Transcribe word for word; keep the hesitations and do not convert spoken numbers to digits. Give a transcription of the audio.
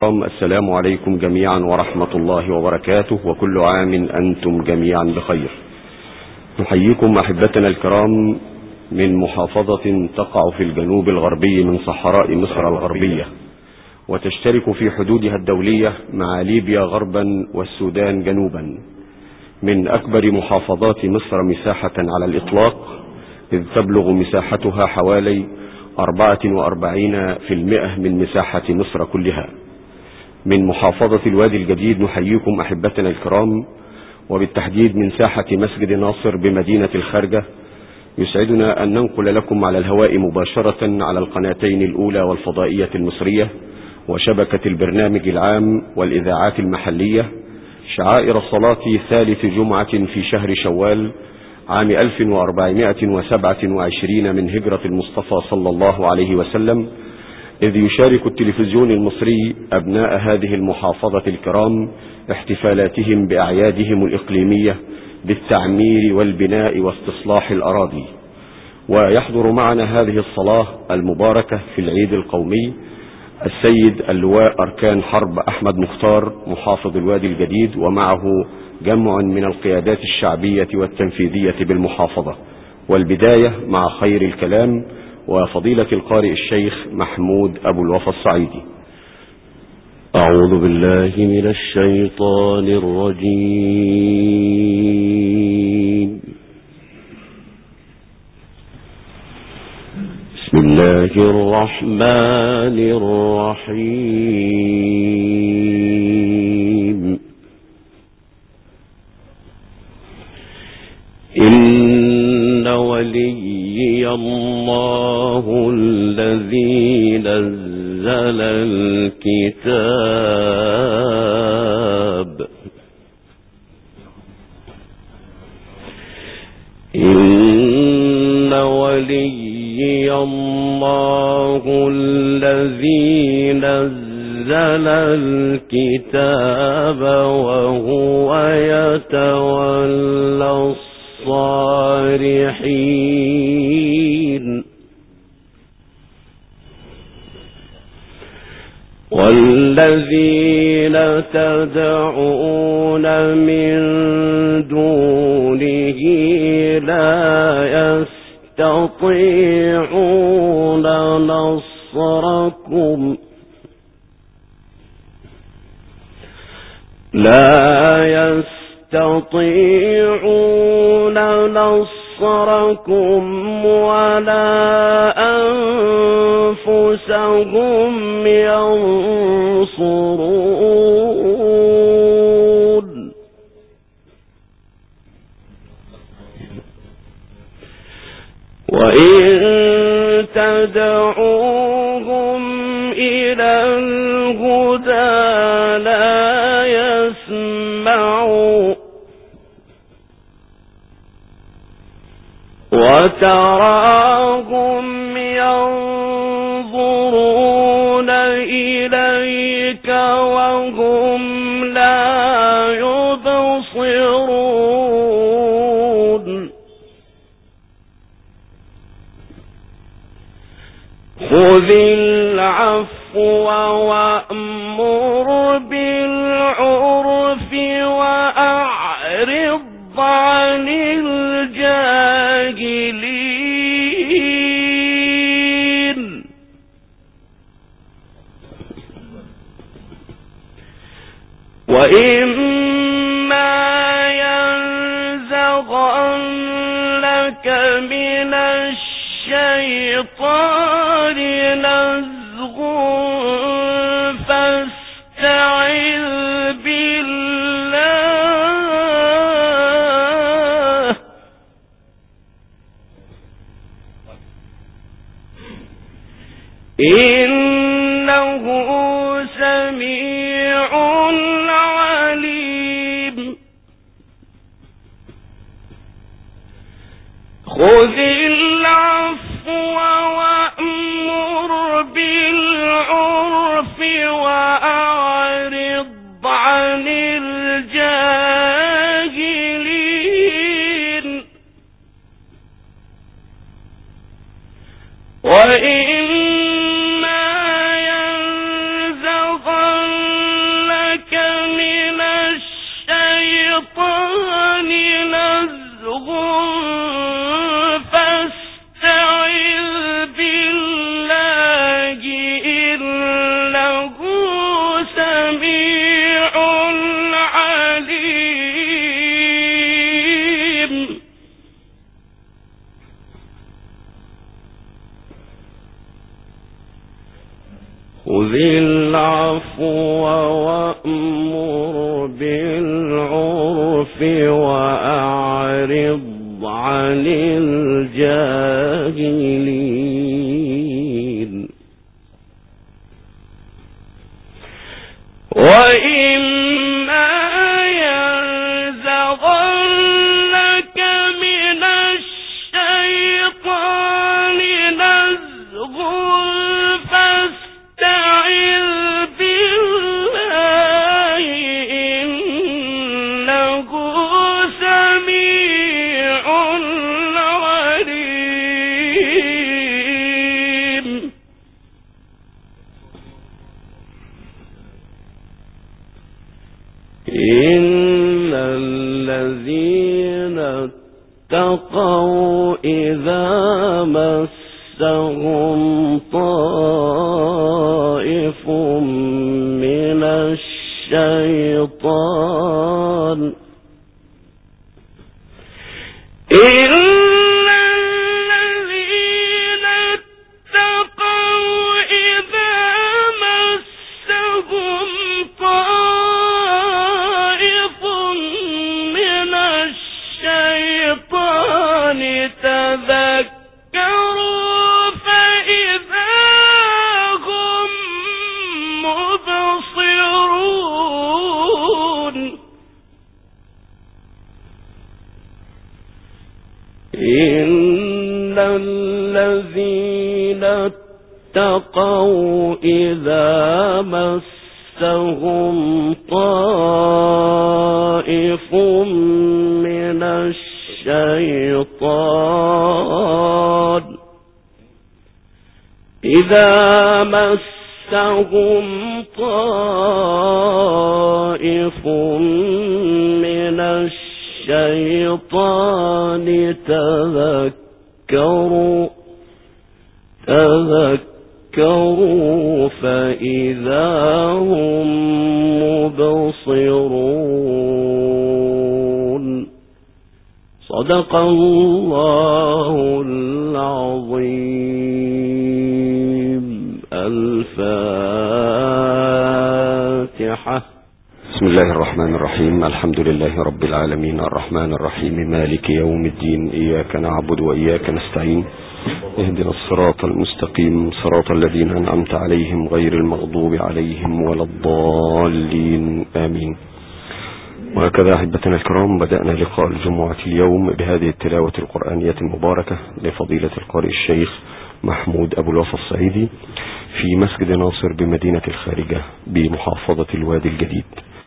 السلام عليكم جميعا ورحمة الله وبركاته، وكل عام أنتم جميعا بخير. نحييكم أحبتنا الكرام من محافظة تقع في الجنوب الغربي من صحراء مصر الغربية، وتشترك في حدودها الدولية مع ليبيا غربا والسودان جنوبا، من أكبر محافظات مصر مساحة على الإطلاق، إذ تبلغ مساحتها حوالي أربعة وأربعين في المئة من مساحة مصر كلها. من محافظة الوادي الجديد نحييكم أحبتنا الكرام، وبالتحديد من ساحة مسجد ناصر بمدينة الخارجة. يسعدنا أن ننقل لكم على الهواء مباشرة على القناتين الأولى والفضائية المصرية وشبكة البرنامج العام والإذاعات المحلية شعائر صلاة ثالث جمعة في شهر شوال عام ألف وأربعمائة وسبعة وعشرين من هجرة المصطفى صلى الله عليه وسلم، إذ يشارك التلفزيون المصري أبناء هذه المحافظة الكرام احتفالاتهم بأعيادهم الإقليمية بالتعمير والبناء واستصلاح الأراضي. ويحضر معنا هذه الصلاة المباركة في العيد القومي السيد اللواء أركان حرب أحمد مختار محافظ الوادي الجديد، ومعه جمع من القيادات الشعبية والتنفيذية بالمحافظة. والبداية مع خير الكلام وفضيلة القارئ الشيخ محمود أبو الوفا الصعيدي. أعوذ بالله من الشيطان الرجيم. بسم الله الرحمن الرحيم. إن وليي الله الذي نزل الكتاب إن وليي الله الذي نزل الكتاب وهو يتولى الصالحين والذين تدعون من دونه لا يستطيعون نصركم لا يستطيعون نصركم ولا أنفسهم ينصرون وإن تدعوهم إلى الهدى لا يسمعوا وتراهم ينظرون إليك وهم لا يبصرون خذ العفو وأمر بالعرف وأعرض عن الجاهلين وإما ينزغنك من الشيطان نزغ فاستعذ بالله إنه سميع عليم. خذ العفو وأمر بالعرف وأعرض عن الجاهلين وإما ينزغنك نزغ فاستعذ بالله إنه سميع عليم. خذ العفو وأمر بالعرف وأعرض عن الجاهلين. وإما ينزغنك من الشيطان نزغ فاستعذ بالله إنه سميع عليم. إن الذين اتقوا إذا مسهم طائف من الشيطان إن الذين اتقوا إذا مسهم طائف من الشيطان تذكروا فإذا هم مبصرون. إن الذين اتقوا إذا مسهم طائف من الشيطان إذا مسهم طائف من الشيطان تذكروا تذكروا فإذا هم مبصرون. صدق الله العظيم. الفاتحة. بسم الله الرحمن الرحيم. الحمد لله رب العالمين الرحمن الرحيم مالك يوم الدين. إياك نعبد وإياك نستعين. اهدنا الصراط المستقيم صراط الذين أنعمت عليهم غير المغضوب عليهم ولا الضالين آمين. وهكذا أحبتنا الكرام بدأنا لقاء الجمعة اليوم بهذه التلاوة القرآنية المباركة لفضيلة القارئ الشيخ محمود أبو الوفا الصعيدي في مسجد ناصر بمدينة الخارجة بمحافظة الوادي الجديد.